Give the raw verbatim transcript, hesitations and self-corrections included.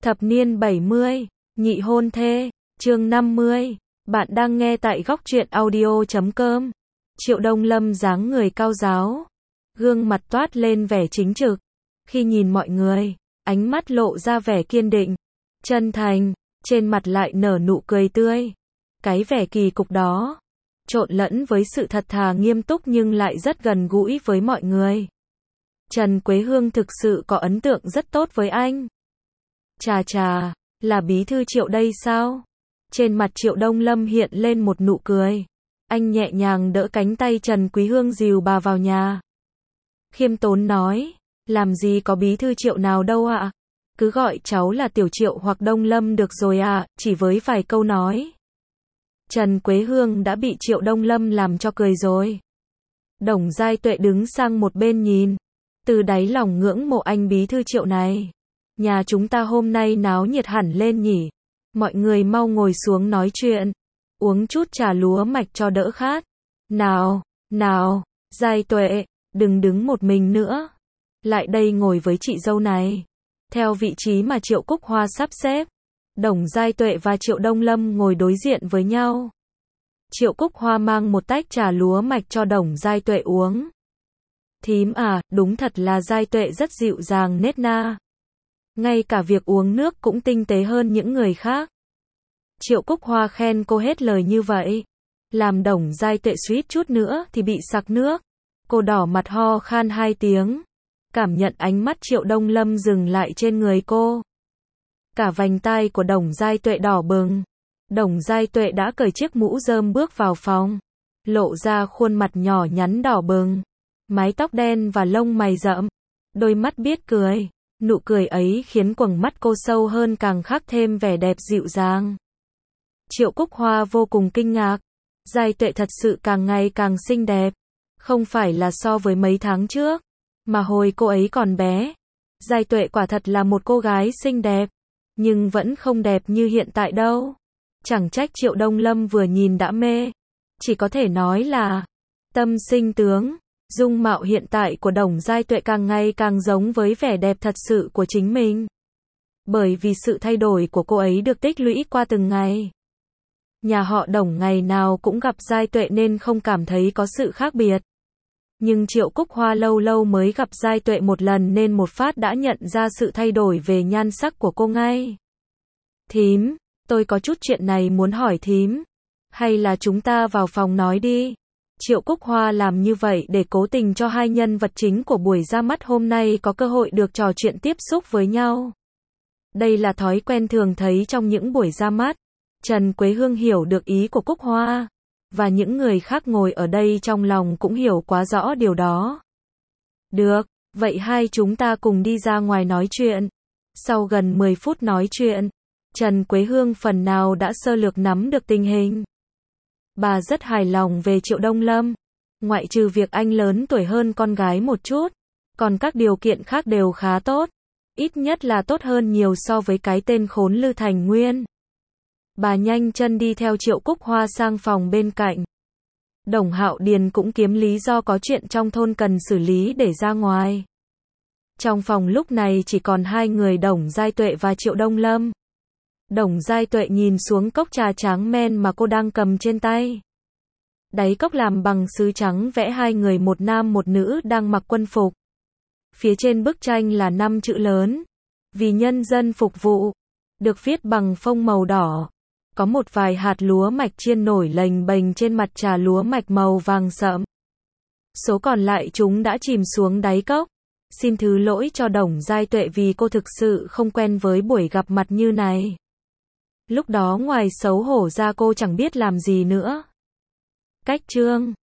Thập niên bảy mươi, nhị hôn thê, chương năm mươi. Bạn đang nghe tại góc truyện audio chấm com. Triệu Đông Lâm dáng người cao ráo, gương mặt toát lên vẻ chính trực. Khi nhìn mọi người, ánh mắt lộ ra vẻ kiên định, chân thành, trên mặt lại nở nụ cười tươi. Cái vẻ kỳ cục đó, trộn lẫn với sự thật thà nghiêm túc nhưng lại rất gần gũi với mọi người. Trần Quế Hương thực sự có ấn tượng rất tốt với anh. Chà chà, là bí thư Triệu đây sao? Trên mặt Triệu Đông Lâm hiện lên một nụ cười. Anh nhẹ nhàng đỡ cánh tay Trần Quý Hương dìu bà vào nhà. Khiêm tốn nói, làm gì có bí thư Triệu nào đâu ạ. Cứ gọi cháu là Tiểu Triệu hoặc Đông Lâm được rồi ạ, chỉ với vài câu nói. Trần Quế Hương đã bị Triệu Đông Lâm làm cho cười rồi. Đồng Giai Tuệ đứng sang một bên nhìn, từ đáy lòng ngưỡng mộ anh bí thư Triệu này. Nhà chúng ta hôm nay náo nhiệt hẳn lên nhỉ. Mọi người mau ngồi xuống nói chuyện, uống chút trà lúa mạch cho đỡ khát. Nào, nào, Giai Tuệ, đừng đứng một mình nữa. Lại đây ngồi với chị dâu này. Theo vị trí mà Triệu Cúc Hoa sắp xếp, Đồng Giai Tuệ và Triệu Đông Lâm ngồi đối diện với nhau. Triệu Cúc Hoa mang một tách trà lúa mạch cho Đồng Giai Tuệ uống. Thím à, đúng thật là Giai Tuệ rất dịu dàng nết na. Ngay cả việc uống nước cũng tinh tế hơn những người khác. Triệu Cúc Hoa khen cô hết lời như vậy, làm Đồng Giai Tuệ suýt chút nữa thì bị sặc nước. Cô đỏ mặt ho khan hai tiếng, cảm nhận ánh mắt Triệu Đông Lâm dừng lại trên người cô. Cả vành tai của Đồng Giai Tuệ đỏ bừng. Đồng Giai Tuệ đã cởi chiếc mũ rơm bước vào phòng, lộ ra khuôn mặt nhỏ nhắn đỏ bừng, mái tóc đen và lông mày rậm, đôi mắt biết cười. Nụ cười ấy khiến quầng mắt cô sâu hơn, càng khắc thêm vẻ đẹp dịu dàng. Triệu Cúc Hoa vô cùng kinh ngạc. Giai Tuệ thật sự càng ngày càng xinh đẹp. Không phải là so với mấy tháng trước, mà hồi cô ấy còn bé. Giai Tuệ quả thật là một cô gái xinh đẹp, nhưng vẫn không đẹp như hiện tại đâu. Chẳng trách Triệu Đông Lâm vừa nhìn đã mê. Chỉ có thể nói là tâm sinh tướng. Dung mạo hiện tại của Đồng Giai Tuệ càng ngày càng giống với vẻ đẹp thật sự của chính mình. Bởi vì sự thay đổi của cô ấy được tích lũy qua từng ngày. Nhà họ Đồng ngày nào cũng gặp Giai Tuệ nên không cảm thấy có sự khác biệt. Nhưng Triệu Cúc Hoa lâu lâu mới gặp Giai Tuệ một lần nên một phát đã nhận ra sự thay đổi về nhan sắc của cô ngay. Thím, tôi có chút chuyện này muốn hỏi thím. Hay là chúng ta vào phòng nói đi. Triệu Cúc Hoa làm như vậy để cố tình cho hai nhân vật chính của buổi ra mắt hôm nay có cơ hội được trò chuyện tiếp xúc với nhau. Đây là thói quen thường thấy trong những buổi ra mắt. Trần Quế Hương hiểu được ý của Cúc Hoa, và những người khác ngồi ở đây trong lòng cũng hiểu quá rõ điều đó. Được, vậy hai chúng ta cùng đi ra ngoài nói chuyện. Sau gần mười phút nói chuyện, Trần Quế Hương phần nào đã sơ lược nắm được tình hình. Bà rất hài lòng về Triệu Đông Lâm, ngoại trừ việc anh lớn tuổi hơn con gái một chút, còn các điều kiện khác đều khá tốt, ít nhất là tốt hơn nhiều so với cái tên khốn Lư Thành Nguyên. Bà nhanh chân đi theo Triệu Cúc Hoa sang phòng bên cạnh. Đồng Hạo Điền cũng kiếm lý do có chuyện trong thôn cần xử lý để ra ngoài. Trong phòng lúc này chỉ còn hai người Đồng Giai Tuệ và Triệu Đông Lâm. Đồng Giai Tuệ nhìn xuống cốc trà trắng men mà cô đang cầm trên tay. Đáy cốc làm bằng sứ trắng vẽ hai người, một nam một nữ đang mặc quân phục. Phía trên bức tranh là năm chữ lớn: vì nhân dân phục vụ, được viết bằng phông màu đỏ. Có một vài hạt lúa mạch chiên nổi lềnh bềnh trên mặt trà lúa mạch màu vàng sậm. Số còn lại chúng đã chìm xuống đáy cốc. Xin thứ lỗi cho Đồng Giai Tuệ vì cô thực sự không quen với buổi gặp mặt như này. Lúc đó ngoài xấu hổ ra cô chẳng biết làm gì nữa. Cách chương